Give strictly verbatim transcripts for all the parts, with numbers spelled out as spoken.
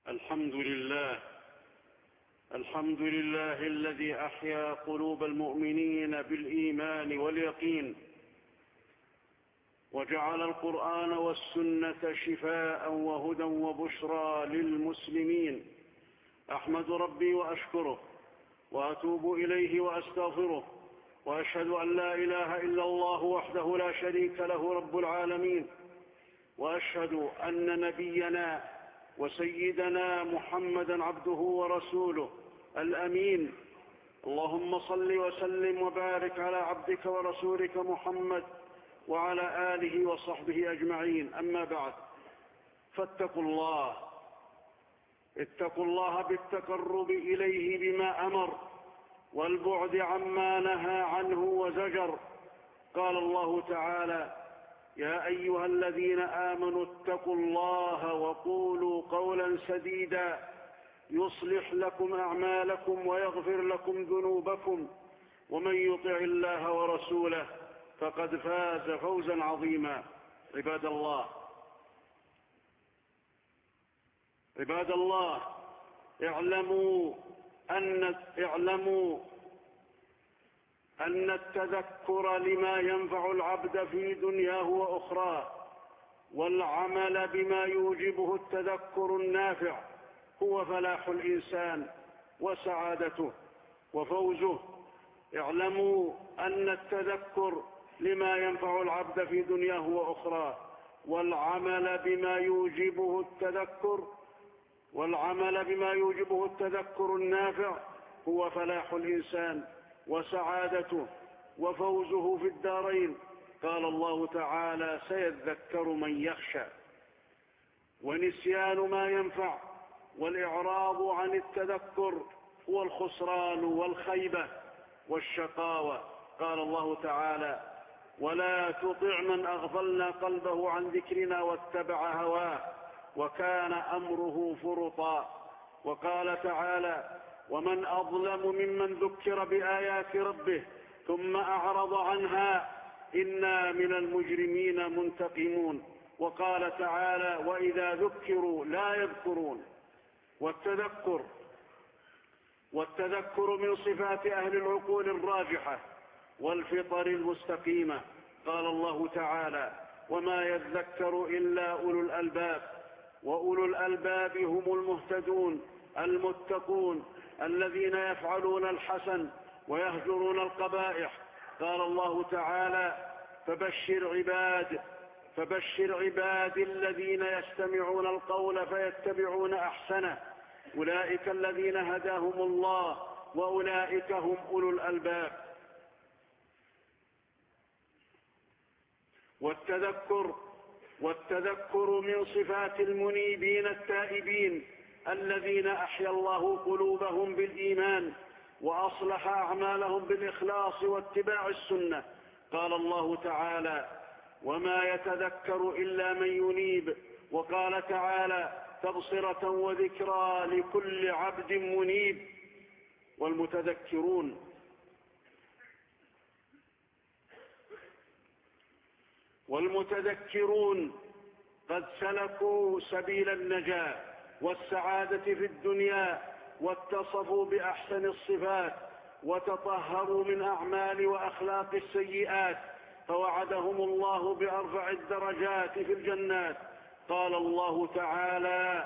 الحمد لله الحمد لله الذي أحيا قلوب المؤمنين بالإيمان واليقين، وجعل القرآن والسنة شفاء وهدى وبشرى للمسلمين. أحمد ربي وأشكره وأتوب إليه وأستغفره، وأشهد أن لا إله إلا الله وحده لا شريك له رب العالمين، وأشهد أن نبينا وسيدنا محمدا عبده ورسوله الأمين. اللهم صل وسلم وبارك على عبدك ورسولك محمد وعلى آله وصحبه أجمعين. أما بعد، فاتقوا الله اتقوا الله بالتقرب إليه بما أمر والبعد عما نهى عنه وزجر. قال الله تعالى: يا أيها الذين آمنوا اتقوا الله وقولوا قولا سديدا يصلح لكم أعمالكم ويغفر لكم ذنوبكم، ومن يطع الله ورسوله فقد فاز فوزا عظيما. عباد الله عباد الله اعلموا أن اعلموا أن التذكر لما ينفع العبد في دنياه وأخراه، والعمل بما يوجبه التذكر النافع هو فلاح الإنسان وسعادته وفوزه. اعلموا أن التذكر لما ينفع العبد في دنياه وأخراه، والعمل بما يوجبه التذكر والعمل بما يوجبه التذكر النافع هو فلاح الإنسان وسعادته وفوزه في الدارين. قال الله تعالى: سيذكر من يخشى. ونسيان ما ينفع والإعراض عن التذكر هو الخسران والخيبة والشقاوة. قال الله تعالى: ولا تطع من أغفلنا قلبه عن ذكرنا واتبع هواه وكان أمره فرطا. وقال تعالى: ومن أظلم ممن ذكر بآيات ربه ثم أعرض عنها إنا من المجرمين منتقمون. وقال تعالى: وإذا ذكروا لا يذكرون. والتذكر والتذكر من صفات أهل العقول الراجحة والفطر المستقيمة. قال الله تعالى: وما يذكر إلا أولو الألباب. وأولو الألباب هم المهتدون المتقون الذين يفعلون الحسن ويهجرون القبائح. قال الله تعالى: فبشر عباد فبشر عباد الذين يستمعون القول فيتبعون أحسنه أولئك الذين هداهم الله وأولئك هم أولو الألباب. والتذكر والتذكر من صفات المنيبين التائبين الذين أحيا الله قلوبهم بالإيمان وأصلح أعمالهم بالإخلاص واتباع السنة. قال الله تعالى: وما يتذكر إلا من ينيب. وقال تعالى: تبصرة وذكرى لكل عبد منيب. والمتذكرون والمتذكرون قد سلكوا سبيل النجاة والسعادة في الدنيا، واتصفوا بأحسن الصفات وتطهروا من أعمال وأخلاق السيئات، فوعدهم الله بأرفع الدرجات في الجنات. قال الله تعالى: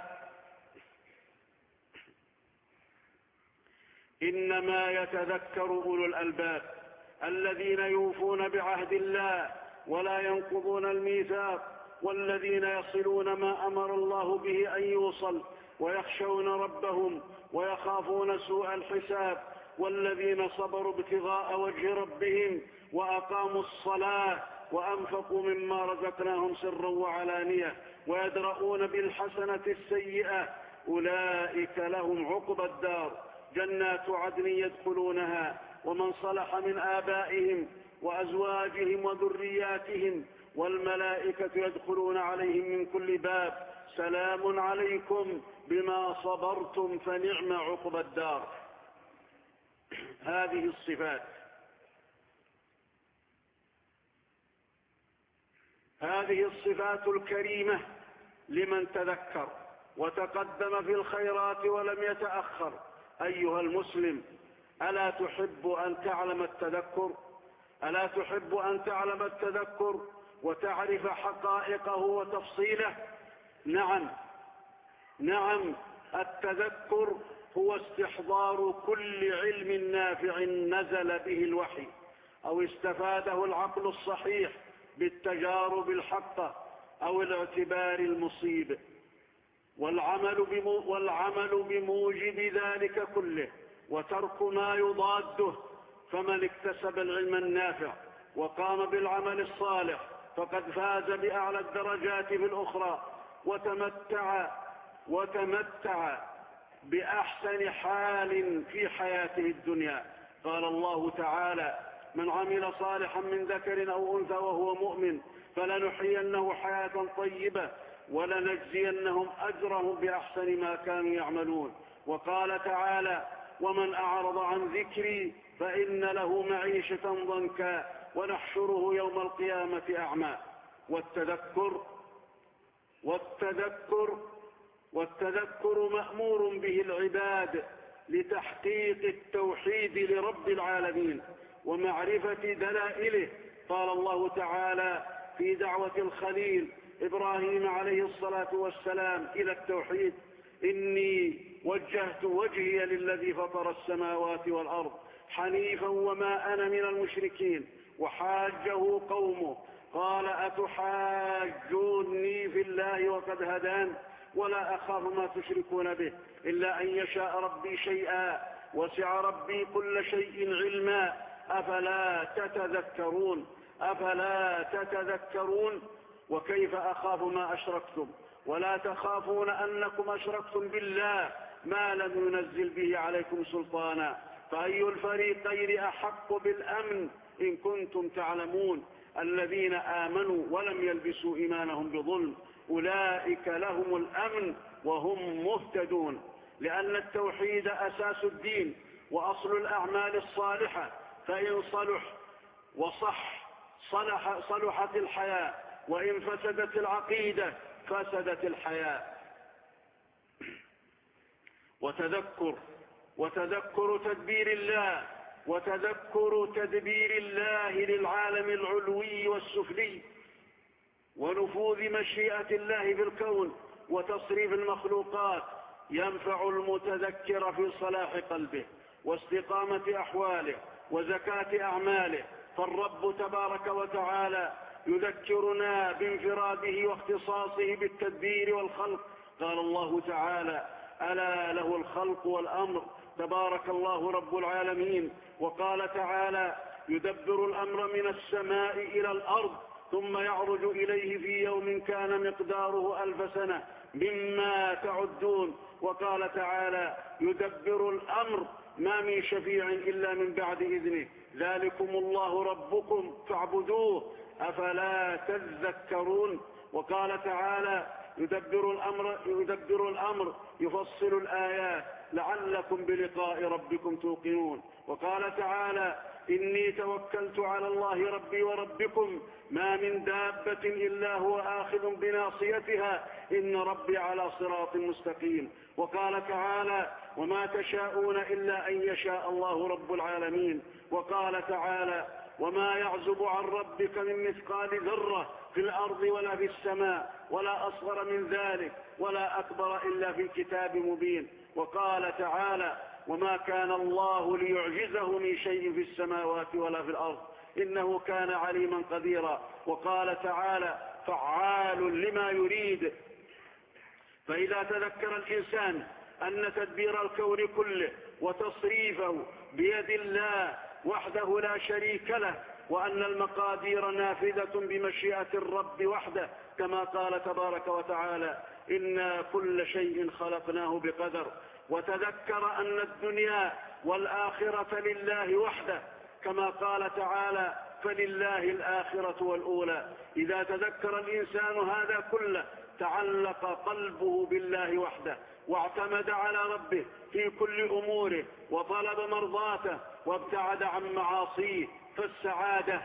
إنما يتذكر أولو الألباب الذين يوفون بعهد الله ولا ينقضون الميثاق، والذين يصلون ما أمر الله به أن يوصل، ويخشون ربهم ويخافون سوء الحساب، والذين صبروا ابتغاء وجه ربهم وأقاموا الصلاة وأنفقوا مما رزقناهم سرا وعلانية ويدرؤون بالحسنة السيئة أولئك لهم عقبى الدار جنات عدن يدخلونها ومن صلح من آبائهم وأزواجهم وذرياتهم والملائكة يدخلون عليهم من كل باب سلام عليكم بما صبرتم فنعم عقبى الدار. هذه الصفات هذه الصفات الكريمة لمن تذكر وتقدم في الخيرات ولم يتأخر. أيها المسلم، ألا تحب أن تعلم التذكر؟ ألا تحب أن تعلم التذكر وتعرف حقائقه وتفصيله؟ نعم نعم التذكر هو استحضار كل علم نافع نزل به الوحي أو استفاده العقل الصحيح بالتجارب الحقة أو الاعتبار المصيب، والعمل, بمو والعمل بموجب ذلك كله وترك ما يضاده. فمن اكتسب العلم النافع وقام بالعمل الصالح فقد فاز بأعلى الدرجات في الأخرى وتمتع, وتمتع بأحسن حال في حياته الدنيا. قال الله تعالى: من عمل صالحا من ذكر أو أنثى وهو مؤمن فلنحيينه حياة طيبة ولنجزينهم أجرهم بأحسن ما كانوا يعملون. وقال تعالى: ومن أعرض عن ذكري فإن له معيشة ضنكا ونحشره يوم القيامة أعمى. والتذكر والتذكر والتذكر مأمور به العباد لتحقيق التوحيد لرب العالمين ومعرفة دلائله. قال الله تعالى في دعوة الخليل إبراهيم عليه الصلاة والسلام إلى التوحيد: إني وجهت وجهي للذي فطر السماوات والأرض حنيفا وما أنا من المشركين. وحاجه قومه قال: أتحاجوني في الله وقد هدان ولا أخاف ما تشركون به إلا أن يشاء ربي شيئا وسع ربي كل شيء علما أفلا تتذكرون أفلا تتذكرون وكيف أخاف ما أشركتم ولا تخافون أنكم أشركتم بالله ما لم ينزل به عليكم سلطانا فأي الفريقين أحق بالأمن إن كنتم تعلمون الذين آمنوا ولم يلبسوا إيمانهم بظلم أولئك لهم الأمن وهم مهتدون. لأن التوحيد أساس الدين وأصل الأعمال الصالحة، فإن صلح وصح صلح صلحت الحياة، وإن فسدت العقيدة فسدت الحياة. وتذكر وتذكر تدبير الله وتذكر تدبير الله للعالم العلوي والسفلي ونفوذ مشيئة الله في الكون وتصريف المخلوقات ينفع المتذكر في صلاح قلبه واستقامة أحواله وزكاة أعماله. فالرب تبارك وتعالى يذكرنا بانفراده واختصاصه بالتدبير والخلق. قال الله تعالى: ألا له الخلق والأمر تبارك الله رب العالمين. وقال تعالى: يدبر الأمر من السماء إلى الأرض ثم يعرج إليه في يوم كان مقداره ألف سنة مما تعدون. وقال تعالى: يدبر الأمر ما من شفيع إلا من بعد إذنه ذلكم الله ربكم فاعبدوه أفلا تذكرون. وقال تعالى: يدبر الأمر, يدبر الأمر يفصل الآيات لعلكم بلقاء ربكم توقنون. وقال تعالى: إني توكلت على الله ربي وربكم ما من دابة إلا هو آخذ بناصيتها إن ربي على صراط مستقيم. وقال تعالى: وما تشاءون إلا أن يشاء الله رب العالمين. وقال تعالى: وما يعزب عن ربك من مثقال ذرة في الأرض ولا في السماء ولا أصغر من ذلك ولا أكبر إلا في كتاب مبين. وقال تعالى: وما كان الله ليعجزه من شيء في السماوات ولا في الأرض إنه كان عليما قديرا. وقال تعالى: فعال لما يريد. فإذا تذكر الإنسان أن تدبير الكون كله وتصريفه بيد الله وحده لا شريك له، وأن المقادير نافذة بمشيئة الرب وحده كما قال تبارك وتعالى: إنا كل شيء خلقناه بقدر. وتذكر أن الدنيا والآخرة لله وحده كما قال تعالى: فلله الآخرة والأولى. إذا تذكر الإنسان هذا كله تعلق قلبه بالله وحده واعتمد على ربه في كل أموره وطلب مرضاته وابتعد عن معاصيه. فالسعادة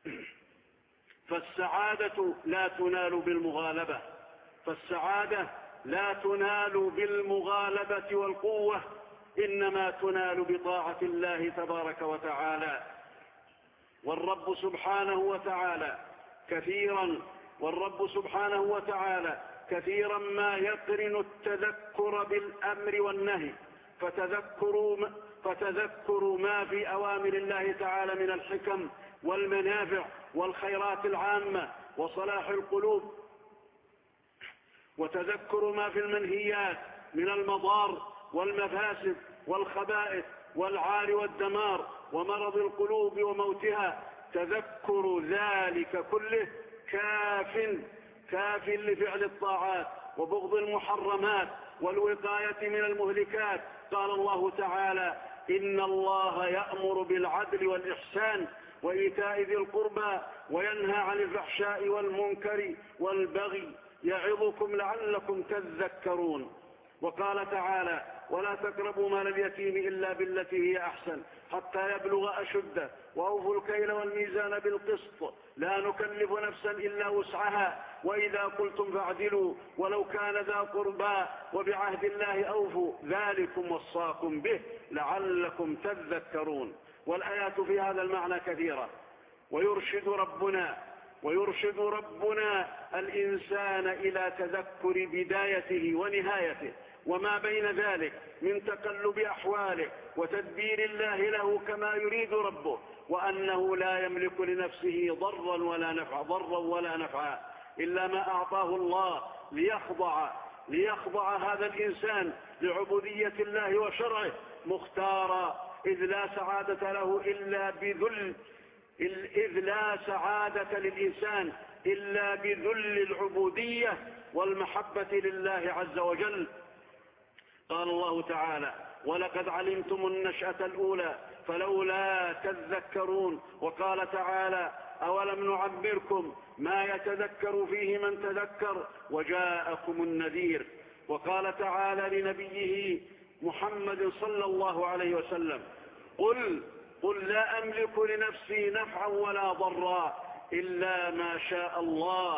فالسعادة لا تنال بالمغالبة فالسعادة لا تنال بالمغالبة والقوة، إنما تنال بطاعة الله تبارك وتعالى. والرب سبحانه وتعالى كثيرا والرب سبحانه وتعالى كثيرا ما يقرن التذكر بالأمر والنهي، فتذكروا فتذكروا ما في أوامر الله تعالى من الحكم والمنافع والخيرات العامة وصلاح القلوب، وتذكر ما في المنهيات من المضار والمفاسد والخبائث والعار والدمار ومرض القلوب وموتها. تذكر ذلك كله كاف كاف لفعل الطاعات وبغض المحرمات والوقاية من المهلكات. قال الله تعالى: إن الله يأمر بالعدل والإحسان وإيتاء ذي القربى وينهى عن الفحشاء والمنكر والبغي يعظكم لعلكم تذكرون. وقال تعالى: ولا تقربوا مال اليتيم إلا بالتي هي أحسن حتى يبلغ أشده وأوفوا الكيل والميزان بالقسط لا نكلف نفسا إلا وسعها وإذا قلتم فاعدلوا ولو كان ذا قربى وبعهد الله أوفوا ذلكم وصاكم به لعلكم تذكرون. والآيات في هذا المعنى كثيرة. ويرشد ربنا ويرشد ربنا الإنسان إلى تذكر بدايته ونهايته وما بين ذلك من تقلب أحواله وتدبير الله له كما يريد ربه، وأنه لا يملك لنفسه ضرا ولا نفعا ضرا ولا نفعا إلا ما أعطاه الله ليخضع ليخضع هذا الإنسان لعبودية الله وشرعه مختارا، إذ لا سعادة له إلا بذل إذ لا سعادة للإنسان إلا بذل العبودية والمحبة لله عز وجل. قال الله تعالى: ولقد علمتم النشأة الأولى فلولا تذكرون. وقال تعالى: أولم نعمركم ما يتذكر فيه من تذكر وجاءكم النذير. وقال تعالى لنبيه محمد صلى الله عليه وسلم: قل قل لا أملك لنفسي نفعا ولا ضرا إلا ما شاء الله.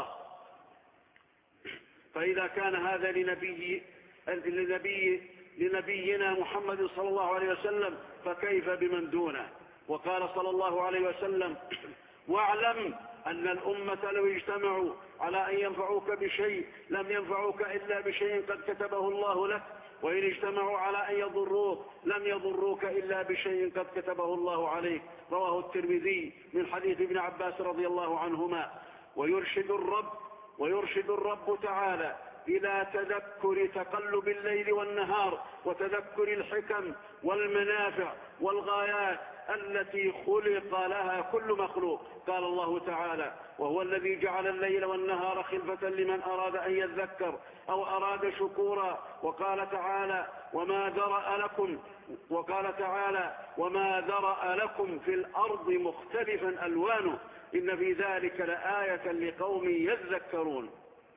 فإذا كان هذا لنبي لنبي لنبينا محمد صلى الله عليه وسلم فكيف بمن دونه؟ وقال صلى الله عليه وسلم: واعلم أن الأمة لو اجتمعوا على أن ينفعوك بشيء لم ينفعوك إلا بشيء قد كتبه الله لك، وإن اجتمعوا على أن يضروك لم يضروك إلا بشيء قد كتبه الله عليك. رواه الترمذي من حديث ابن عباس رضي الله عنهما. ويرشد الرب ويرشد الرب تعالى إلى تذكر تقلب الليل والنهار وتذكر الحكم والمنافع والغايات التي خلق لها كل مخلوق. قال الله تعالى: وهو الذي جعل الليل والنهار خلفة لمن أراد أن يذكر أو أراد شكورا. وقال تعالى: وما ذرأ لكم وقال تعالى وما ذرأ لكم في الأرض مختلفا ألوانه إن في ذلك لآية لقوم يذكرون.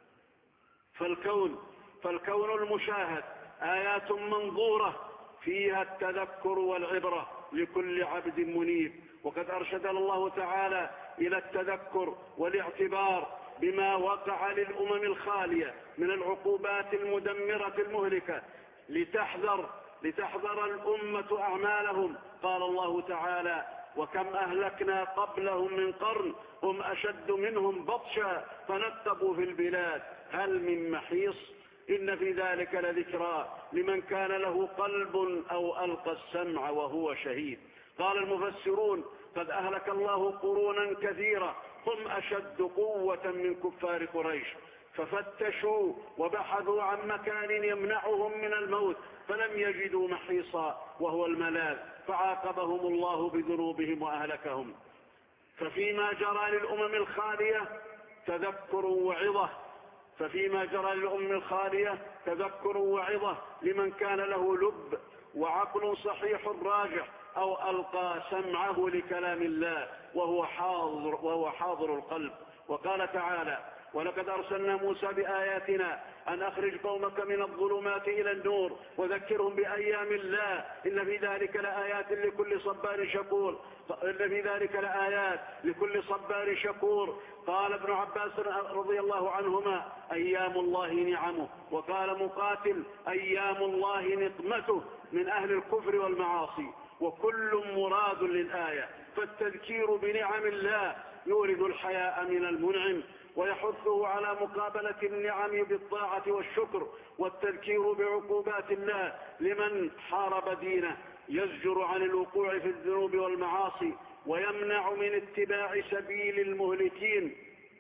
فالكون فالكون المشاهد آيات منظورة فيها التذكر والعبرة لكل عبد منيب. وقد أرشدنا الله تعالى إلى التذكر والاعتبار بما وقع للأمم الخالية من العقوبات المدمرة المهلكة لتحذر لتحذر الأمة أعمالهم. قال الله تعالى: وكم أهلكنا قبلهم من قرن هم أشد منهم بطشا فنقبوا في البلاد هل من محيص إن في ذلك لذكرى لمن كان له قلب أو ألقى السمع وهو شهيد. قال المفسرون: قد أهلك الله قرونا كثيرة هم أشد قوة من كفار قريش ففتشوا وبحثوا عن مكان يمنعهم من الموت فلم يجدوا محيصا وهو الملاذ فعاقبهم الله بذنوبهم وأهلكهم. ففيما جرى للأمم الخالية تذكر وعظة ففيما جرى للأمم الخالية تذكر وعظة لمن كان له لب وعقل صحيح راجح أو ألقى سمعه لكلام الله وهو حاضر, وهو حاضر القلب. وقال تعالى: ولقد أرسلنا موسى بآياتنا أن أخرج قومك من الظلمات إلى النور وذكرهم بأيام الله إن في ذلك لآيات لكل صبار شكور إن في ذلك لآيات لكل صبار شكور. قال ابن عباس رضي الله عنهما أيام الله نعمه، وقال مقاتل أيام الله نقمته من أهل الكفر والمعاصي. وكل مراد للآية، فالتذكير بنعم الله يورد الحياء من المنعم ويحثه على مقابلة النعم بالطاعة والشكر، والتذكير بعقوبات الله لمن حارب دينه يزجر عن الوقوع في الذنوب والمعاصي ويمنع من اتباع سبيل المهلكين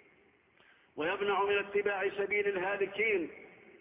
ويمنع من اتباع سبيل الهالكين.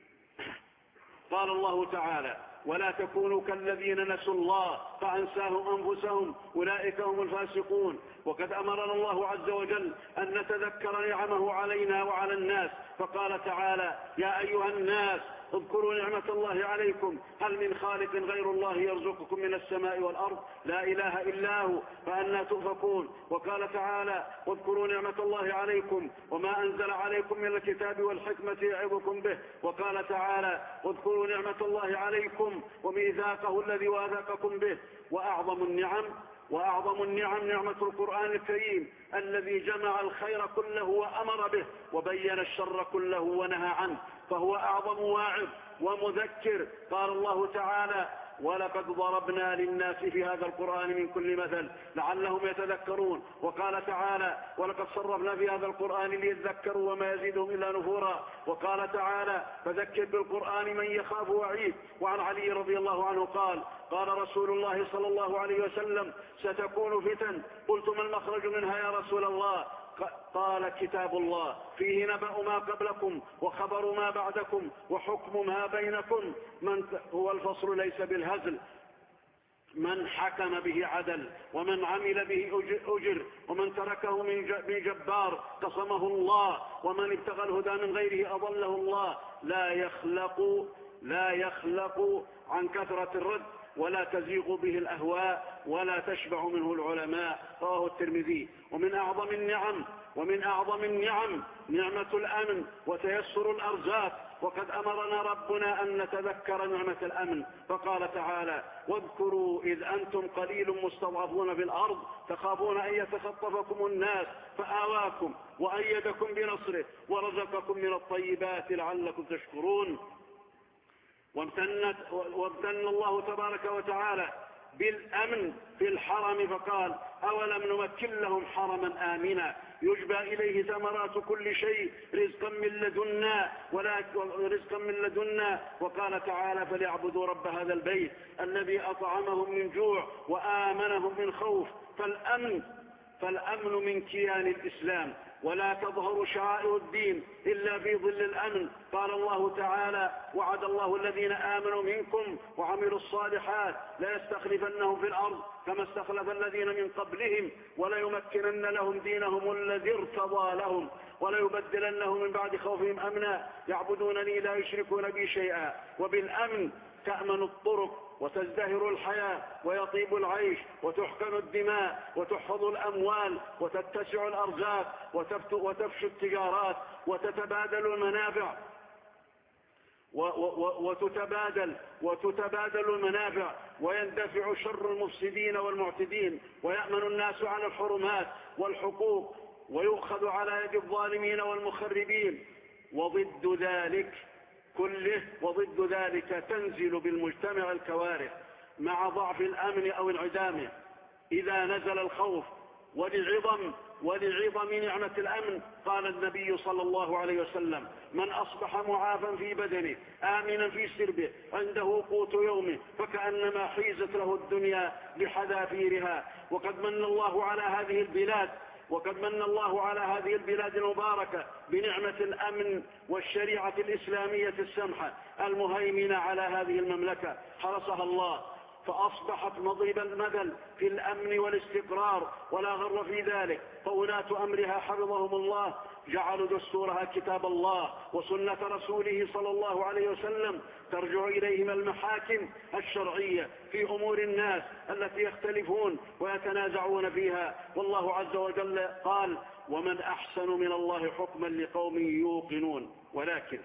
قال الله تعالى ولا تكونوا كالذين نسوا الله فأنساهم أنفسهم أولئك هم الفاسقون. وقد أمرنا الله عز وجل أن نتذكر نعمه علينا وعلى الناس، فقال تعالى يا أيها الناس اذكروا نعمة الله عليكم هل من خالق غير الله يرزقكم من السماء والأرض لا إله إلا هو فأنى تؤفكون. وقال تعالى واذكروا نعمة الله عليكم وما أنزل عليكم من الكتاب والحكمة يعظكم به. وقال تعالى واذكروا نعمة الله عليكم وميثاقه الذي واثقكم به. وأعظم النعم وأعظم النعم نعمة القرآن الكريم الذي جمع الخير كله وأمر به وبين الشر كله ونهى عنه، فهو أعظم واعظ ومذكر. قال الله تعالى ولقد ضربنا للناس في هذا القرآن من كل مثل لعلهم يتذكرون. وقال تعالى ولقد صرفنا في هذا القرآن ليذكروا وما يزيدهم إلا نفورا. وقال تعالى فذكر بالقرآن من يخاف وعيد. وعن علي رضي الله عنه قال قال رسول الله صلى الله عليه وسلم ستكون فتن قلت ما المخرج منها يا رسول الله؟ قال كتاب الله فيه نبأ ما قبلكم وخبر ما بعدكم وحكم ما بينكم من هو الفصل ليس بالهزل من حكم به عدل ومن عمل به أجر ومن تركه من جبار قصمه الله ومن ابتغى الهدى من غيره أضله الله. لا يخلق لا يخلق عن كثرة الرد ولا تزيغ به الأهواء ولا تشبع منه العلماء. رواه الترمذي. ومن أعظم النعم ومن أعظم النعم نعمة الأمن وتيسر الأرزاق. وقد أمرنا ربنا أن نتذكر نعمة الأمن فقال تعالى واذكروا إذ أنتم قليل مستضعفون في الأرض تخافون أن يتخطفكم الناس فآواكم وأيدكم بنصره ورزقكم من الطيبات لعلكم تشكرون. وامتن الله تبارك وتعالى بالأمن في الحرم فقال أولم نمكن لهم حرما آمنا يجبى إليه ثمرات كل شيء رزقا من لدنا ولا رزقا من لدنا. وقال تعالى فليعبدوا رب هذا البيت الذي أطعمهم من جوع وآمنهم من خوف. فالأمن فالأمن من كيان الإسلام ولا تظهر شعائر الدين إلا في ظل الأمن. قال الله تعالى وعد الله الذين آمنوا منكم وعملوا الصالحات لا يستخلفنهم في الأرض كما استخلف الذين من قبلهم وليمكنن لهم دينهم الذي ارتضى لهم وليبدلنهم من بعد خوفهم أمنا يعبدونني لا يشركون بي شيئا. وبالأمن تأمن الطرق وتزدهر الحياة ويطيب العيش وتحقن الدماء وتحفظ الأموال وتتسع الأرزاق وتفشو التجارات وتتبادل المنافع وتتبادل وتتبادل المنافع ويندفع شر المفسدين والمعتدين ويأمن الناس على الحرمات والحقوق ويؤخذ على يد الظالمين والمخربين. وضد ذلك كله وضد ذلك تنزل بالمجتمع الكوارث مع ضعف الأمن أو انعدامه إذا نزل الخوف. ولعظم ولعظم نعمة الأمن قال النبي صلى الله عليه وسلم من أصبح معافا في بدنه آمنا في سربه عنده قوت يومه فكأنما حيزت له الدنيا بحذافيرها. وقد من الله على هذه البلاد وقد من الله على هذه البلاد المباركة بنعمة الأمن والشريعة الإسلامية السمحة المهيمنة على هذه المملكة حرسها الله فأصبحت مضرب المثل في الأمن والاستقرار ولا غر في ذلك. فولاة أمرها حفظهم الله جعلوا دستورها كتاب الله وسنة رسوله صلى الله عليه وسلم ترجع إليهم المحاكم الشرعية في أمور الناس التي يختلفون ويتنازعون فيها. والله عز وجل قال ومن أحسن من الله حكما لقوم يوقنون. ولكن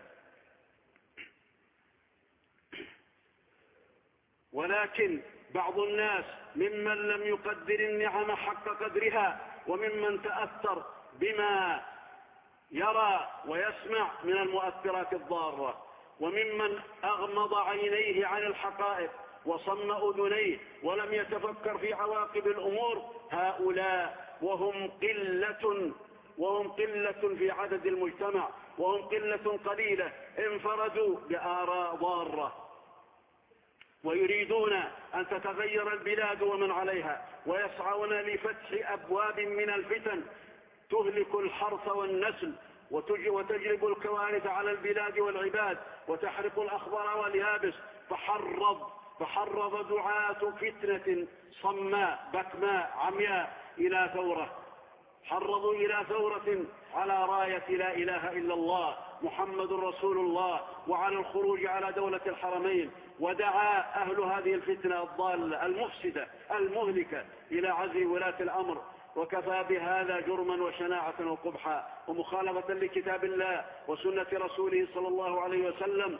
ولكن بعض الناس ممن لم يقدر النعم حق قدرها، وممن تأثر بما يرى ويسمع من المؤثرات الضارة، وممن أغمض عينيه عن الحقائق وصم أذنيه ولم يتفكر في عواقب الأمور، هؤلاء وهم قلة وهم قلة في عدد المجتمع، وهم قلة قليلة انفردوا بآراء ضارة، ويريدون أن تتغير البلاد ومن عليها، ويسعون لفتح أبواب من الفتن تهلك الحرث والنسل وتجلب الكوارث على البلاد والعباد وتحرق الأخضر واليابس. فحرض فحرض دعاة فتنة صماء بكماء عمياء إلى ثورة، حرضوا إلى ثورة على راية لا إله إلا الله محمد رسول الله، وعلى الخروج على دولة الحرمين. ودعا أهل هذه الفتنة الضالة المفسدة المهلكة إلى عزل ولاة الأمر، وكفى بهذا جرما وشناعة وقبحا ومخالفة لكتاب الله وسنة رسوله صلى الله عليه وسلم.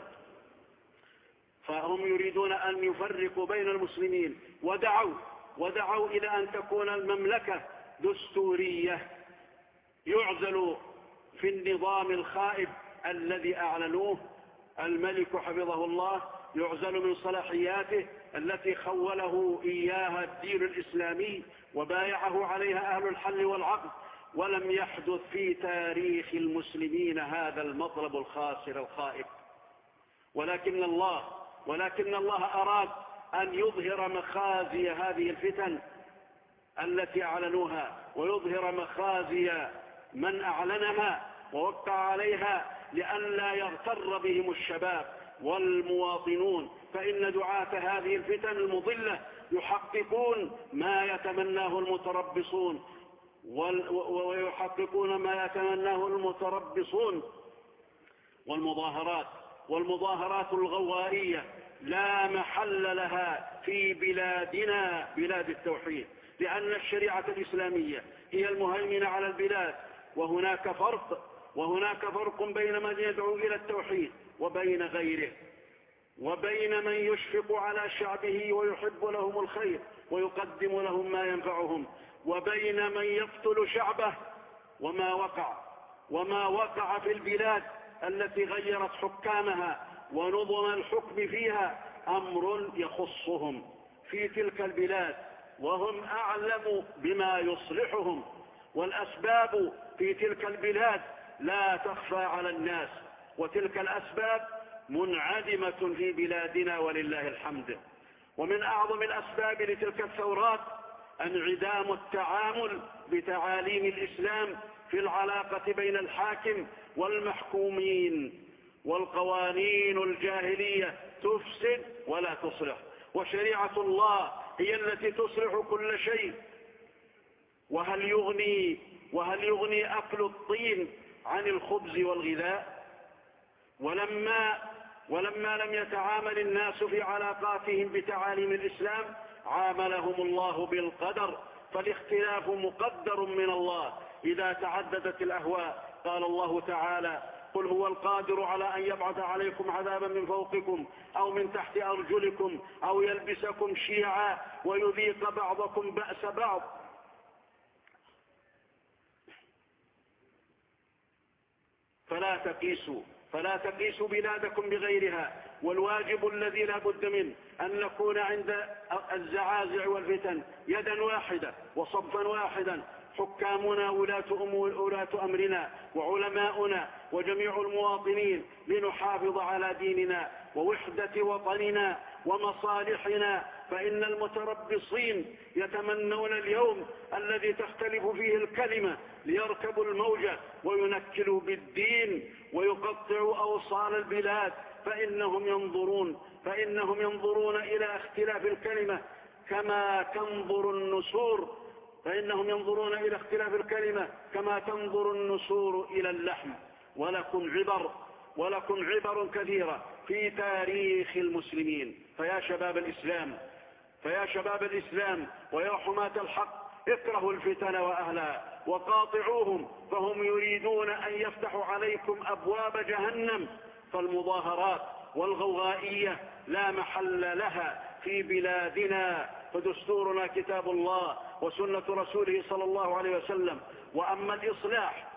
فهم يريدون أن يفرقوا بين المسلمين، ودعوا ودعوا إلى أن تكون المملكة دستورية يعزل في النظام الخائب الذي أعلنوه الملك حفظه الله، يعزل من صلاحياته التي خوله إياها الدين الإسلامي وبايعه عليها أهل الحل والعقد. ولم يحدث في تاريخ المسلمين هذا المطلب الخاسر الخائب، ولكن الله ولكن الله أراد أن يظهر مخازي هذه الفتن التي أعلنوها، ويظهر مخازي من أعلنها ووقع عليها، لئلا يغتر بهم الشباب والمواطنون. فإن دعاة هذه الفتن المضلة يحققون ما يتمناه المتربصون ويحققون ما يتمناه المتربصون والمظاهرات والمظاهرات الغوائية لا محل لها في بلادنا بلاد التوحيد، لأن الشريعة الإسلامية هي المهيمنة على البلاد. وهناك فرق وهناك فرق بين من يدعو إلى التوحيد وبين غيره، وبين من يشفق على شعبه ويحب لهم الخير ويقدم لهم ما ينفعهم، وبين من يقتل شعبه. وما وقع وما وقع في البلاد التي غيرت حكامها ونظم الحكم فيها أمر يخصهم في تلك البلاد، وهم أعلم بما يصلحهم، والأسباب في تلك البلاد لا تخفى على الناس، وتلك الأسباب منعدمة في بلادنا ولله الحمد. ومن أعظم الأسباب لتلك الثورات انعدام التعامل بتعاليم الإسلام في العلاقة بين الحاكم والمحكومين، والقوانين الجاهلية تفسد ولا تصلح، وشريعة الله هي التي تصلح كل شيء. وهل يغني وهل يغني أكل الطين عن الخبز والغذاء؟ ولما ولما لم يتعامل الناس في علاقاتهم بتعاليم الإسلام عاملهم الله بالقدر، فالاختلاف مقدر من الله إذا تعددت الأهواء. قال الله تعالى: قل هو القادر على أن يبعث عليكم عذابا من فوقكم أو من تحت أرجلكم أو يلبسكم شيعا ويذيق بعضكم بأس بعض. فلا تقيسوا فلا تقيسوا بلادكم بغيرها، والواجب الذي لا بد منه أن نكون عند الزعازع والفتن يدا واحدة وصفا واحدا، حكامنا ولاة أمرنا وعلماؤنا وجميع المواطنين، لنحافظ على ديننا ووحدة وطننا ومصالحنا. فإن المتربصين يتمنون اليوم الذي تختلف فيه الكلمة ليركبوا الموجة وينكلوا بالدين ويقطعوا أوصال البلاد، فإنهم ينظرون فإنهم ينظرون إلى اختلاف الكلمة كما تنظر النسور فإنهم ينظرون إلى اختلاف الكلمة كما تنظر النسور إلى اللحم. ولكم عبر ولكم عبر كثيرة في تاريخ المسلمين. فيا شباب الإسلام فيا شباب الإسلام ويا حماة الحق، اكرهوا الفتن وأهلها وقاطعوهم فهم يريدون أن يفتحوا عليكم أبواب جهنم. فالمظاهرات والغوغائية لا محل لها في بلادنا، فدستورنا كتاب الله وسنة رسوله صلى الله عليه وسلم. وأما الإصلاح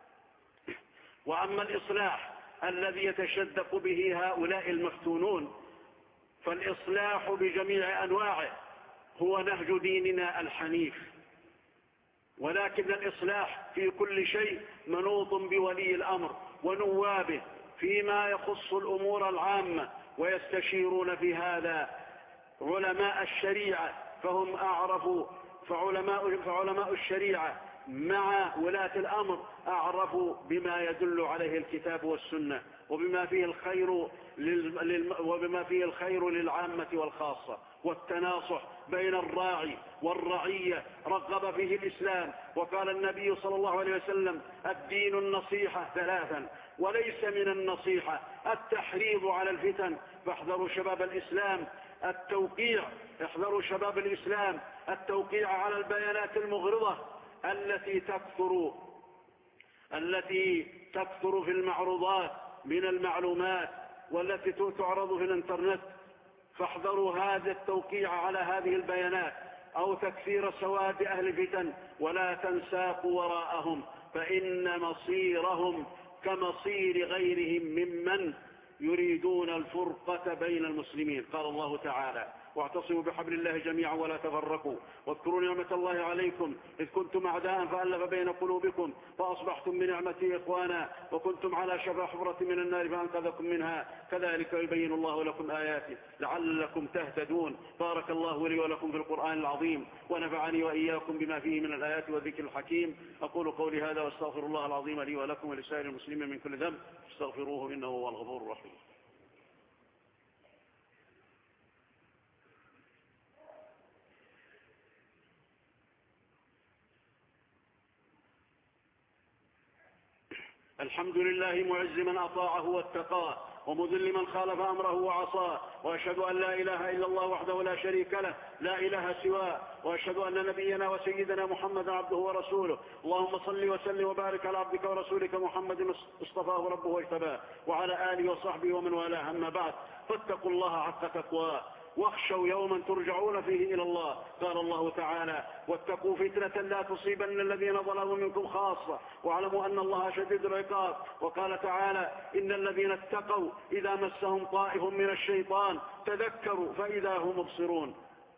وأما الإصلاح الذي يتشدق به هؤلاء المفتونون، فالإصلاح بجميع أنواعه هو نهج ديننا الحنيف، ولكن الإصلاح في كل شيء منوط بولي الأمر ونوابه فيما يخص الأمور العامة، ويستشيرون في هذا علماء الشريعة فهم أعرفوا فعلماء, فعلماء الشريعة مع ولاة الأمر أعرفوا بما يدل عليه الكتاب والسنة، وبما فيه الخير لل... وبما فيه الخير للعامة والخاصة، والتناصح بين الراعي والرعية رغب فيه الإسلام. وقال النبي صلى الله عليه وسلم: الدين النصيحة ثلاثا، وليس من النصيحة التحريض على الفتن، فاحذروا شباب الإسلام التوقيع احذروا شباب الإسلام التوقيع على البيانات المغرضة التي تكثر التي تكثر في المعروضات من المعلومات والتي تعرض في الانترنت. فاحذروا هذا التوقيع على هذه البيانات أو تكثير سواد أهل الفتن، ولا تنساقوا وراءهم، فإن مصيرهم كمصير غيرهم ممن يريدون الفرقة بين المسلمين. قال الله تعالى: واعتصموا بحبل الله جميعا ولا تفرقوا، واذكروا نعمة الله عليكم إذ كنتم أعداء فألف بين قلوبكم فأصبحتم بنعمته إخوانا وكنتم على شفا حفرة من النار فأنقذكم منها، كذلك يبين الله لكم آياته لعلكم تهتدون. بارك الله لي ولكم في القرآن العظيم، ونفعني وإياكم بما فيه من الآيات والذكر الحكيم. أقول قولي هذا واستغفر الله العظيم لي ولكم ولسائر المسلمين من كل ذنب، استغفروه إنه هو الغفور الرحيم. الحمد لله معز من أطاعه واتقاه، ومذل من خالف أمره وعصاه، وأشهد أن لا إله إلا الله وحده لا شريك له لا إله سواه، وأشهد أن نبينا وسيدنا محمدا عبده ورسوله. اللهم صل وسلم وبارك على عبدك ورسولك محمد اصطفاه ربه واجتباه، وعلى آله وصحبه ومن والاه. أما بعد، فاتقوا الله حق تقواه واخشوا يوما ترجعون فيه إلى الله. قال الله تعالى: واتقوا فتنة لا تصيبن الذين ظلموا منكم خاصة واعلموا أن الله شديد العقاب. وقال تعالى: إن الذين اتقوا إذا مسهم طائف من الشيطان تذكروا فإذا هم مبصرون،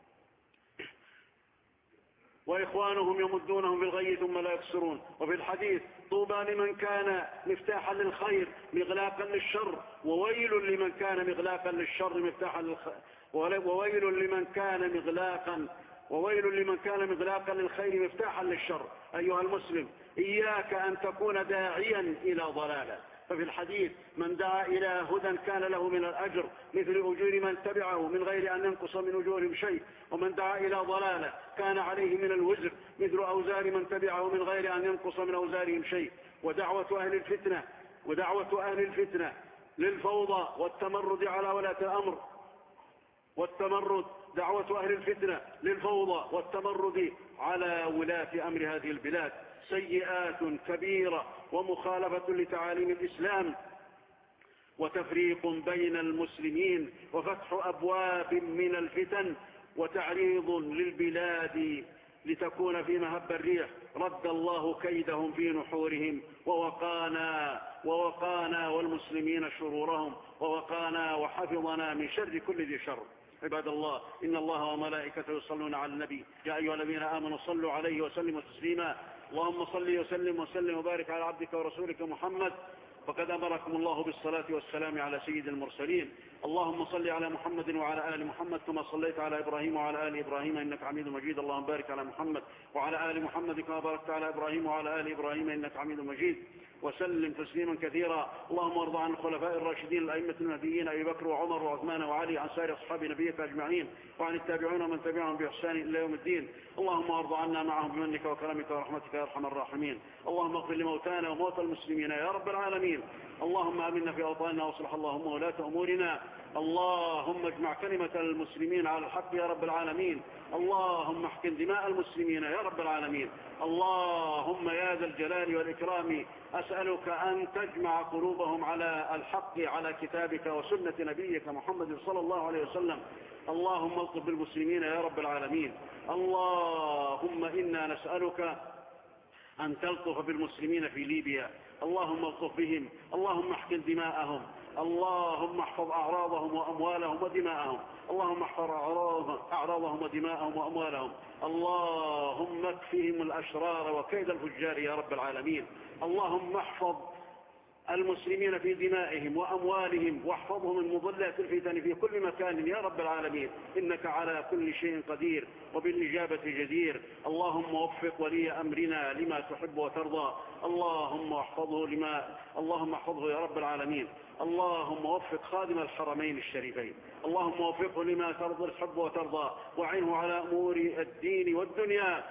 وإخوانهم يمدونهم بالغي ثم لا يكسرون. وفي الحديث: طوبى لمن كان مفتاحا للخير مغلاقا للشر، وويل لمن كان مغلاقا للشر مفتاحا للخير وويل لمن كان مغلاقا وويل لمن كان مغلاقا للخير مفتاحا للشر. أيها المسلم، إياك أن تكون داعيا إلى ضلالة. ففي الحديث: من دعا إلى هدى كان له من الأجر مثل أجور من تبعه من غير أن ينقص من أجورهم شيء، ومن دعا إلى ضلالة كان عليه من الوزر مثل أوزار من تبعه من غير أن ينقص من أوزارهم شيء. ودعوة أهل الفتنة ودعوة أهل الفتنة للفوضى والتمرد على ولاة الأمر والتمرد دعوة أهل الفتنة للفوضى والتمرد على ولاة أمر هذه البلاد سيئات كبيرة ومخالفة لتعاليم الإسلام، وتفريق بين المسلمين، وفتح أبواب من الفتن، وتعريض للبلاد لتكون في مهب الريح. رد الله كيدهم في نحورهم، ووقانا ووقانا والمسلمين شرورهم، ووقانا وحفظنا من شر كل ذي شر. عباد الله، إن الله وملائكته يصلون على النبي، يا أيها الذين آمنوا صلوا عليه وسلموا تسليما. اللهم صل وسلم وسلم وبارك على عبدك ورسولك محمد، فقد أمركم الله بالصلاة والسلام على سيد المرسلين. اللهم صل على محمد وعلى آل محمد كما صليت على إبراهيم وعلى آل إبراهيم إنك حميد مجيد. اللهم بارك على محمد وعلى آل محمد كما باركت على إبراهيم وعلى آل إبراهيم إنك حميد مجيد، وسلم تسليما كثيرا. اللهم ارض عن الخلفاء الراشدين الأئمة المهديين أبي بكر وعمر وعثمان وعلي، عن سائر أصحاب نبيك أجمعين، وعن التابعون ومن تبعهم بإحسان إلى يوم الدين. اللهم ارض عنا معهم بمنك وكرمك ورحمتك يا أرحم الراحمين. اللهم اغفر لموتانا وموتى المسلمين يا رب العالمين. اللهم آمنا في أوطاننا واصلح اللهم ولاة أمورنا، اللهم اجمع كلمة المسلمين على الحق يا رب العالمين. اللهم احقن دماء المسلمين يا رب العالمين. اللهم يا ذا الجلال والإكرام أسألك أن تجمع قلوبهم على الحق على كتابك وسنة نبيك محمد صلى الله عليه وسلم. اللهم الطف بالمسلمين يا رب العالمين. اللهم إنا نسألك أن تلطف بالمسلمين في ليبيا. اللهم الطف بهم. اللهم احقن دماءهم. اللهم احفظ أعراضهم وأموالهم ودماءهم. اللهم احفظ أعراضهم ودماءهم وأموالهم. اللهم اكفهم الأشرار وكيد الفجار يا رب العالمين. اللهم احفظ المسلمين في دمائهم وأموالهم واحفظهم من مضلات الفتن في كل مكان يا رب العالمين، إنك على كل شيء قدير وبالإجابة جدير. اللهم وفق ولي أمرنا لما تحب وترضى. اللهم احفظه لما اللهم احفظه يا رب العالمين. اللهم وفق خادم الحرمين الشريفين. اللهم وفقه لما ترضى تحب وترضى، وعنه على أمور الدين والدنيا.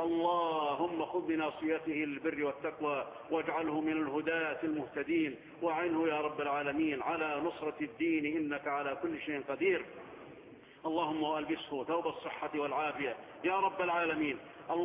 اللهم خذ بناصيته للبر والتقوى واجعله من الهداة المهتدين، وعنه يا رب العالمين على نصرة الدين، إنك على كل شيء قدير. اللهم ألبسه ثوب الصحة والعافية يا رب العالمين.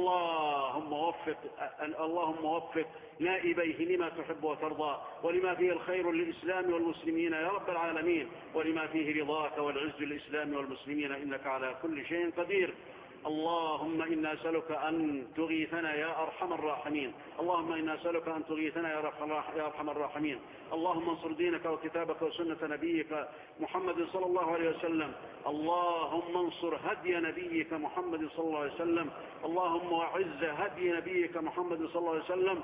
اللهم وفق اللهم وفق نائبيه لما تحب وترضى، ولما فيه الخير للإسلام والمسلمين يا رب العالمين، ولما فيه رضاك والعز للإسلام والمسلمين، إنك على كل شيء قدير. اللهم إنا نسألك أن تغيثنا يا أرحم الراحمين. اللهم إنا نسألك أن تغيثنا يا أرحم الراحمين. اللهم انصر دينك وكتابك وسنة نبيك محمد صلى الله عليه وسلم. اللهم انصر هدي نبيك محمد صلى الله عليه وسلم. اللهم أعز هدي نبيك محمد صلى الله عليه وسلم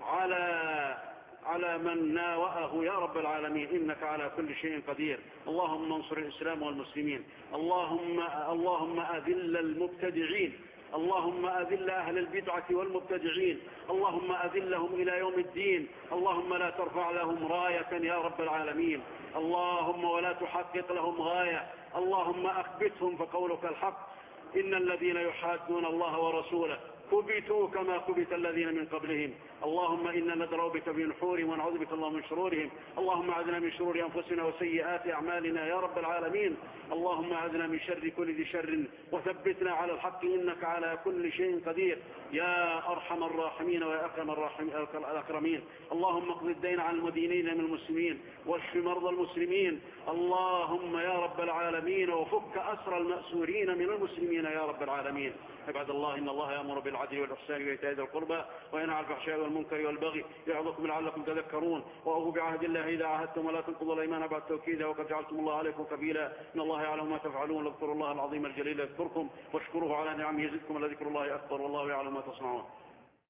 على على من ناوأه يا رب العالمين، إنك على كل شيء قدير. اللهم انصر الإسلام والمسلمين. اللهم اللهم أذل المبتدعين. اللهم أذل أهل البدعة والمبتدعين. اللهم أذلهم إلى يوم الدين. اللهم لا ترفع لهم راية يا رب العالمين. اللهم ولا تحقق لهم غاية. اللهم أخبتهم فقولك الحق. إن الذين يحادون الله ورسوله كبتوا كما كبت الذين من قبلهم. اللهم إنا ندرأ بك بنحورهم ونعوذ بك الله من شرورهم. اللهم أعذنا من شرور أنفسنا وسيئات أعمالنا يا رب العالمين. اللهم أعذنا من شر كل ذي شر وثبتنا على الحق، إنك على كل شيء قدير يا أرحم الراحمين ويا أكرم الأكرمين. اللهم اقض الدين عن المدينين من المسلمين واشف مرضى المسلمين. اللهم يا رب العالمين وفك أسر المأسورين من المسلمين يا رب العالمين. عباد الله، إن الله يأمر بالعدل والإحسان وإيتاء ذي القربى وينهى عن الفحشاء والمنكر والبغي يعظكم لعلكم تذكرون. وأوفوا بعهد الله إذا عاهدتم ولا تنقضوا الأيمان بعد توكيدها وقد جعلتم الله عليكم كفيلا. إن الله يعلم ما تفعلون. اذكروا الله العظيم الجليل يذكركم واشكروه على نعمه يزدكم ولذكر الله أكبر والله يعلم ما تصنعون.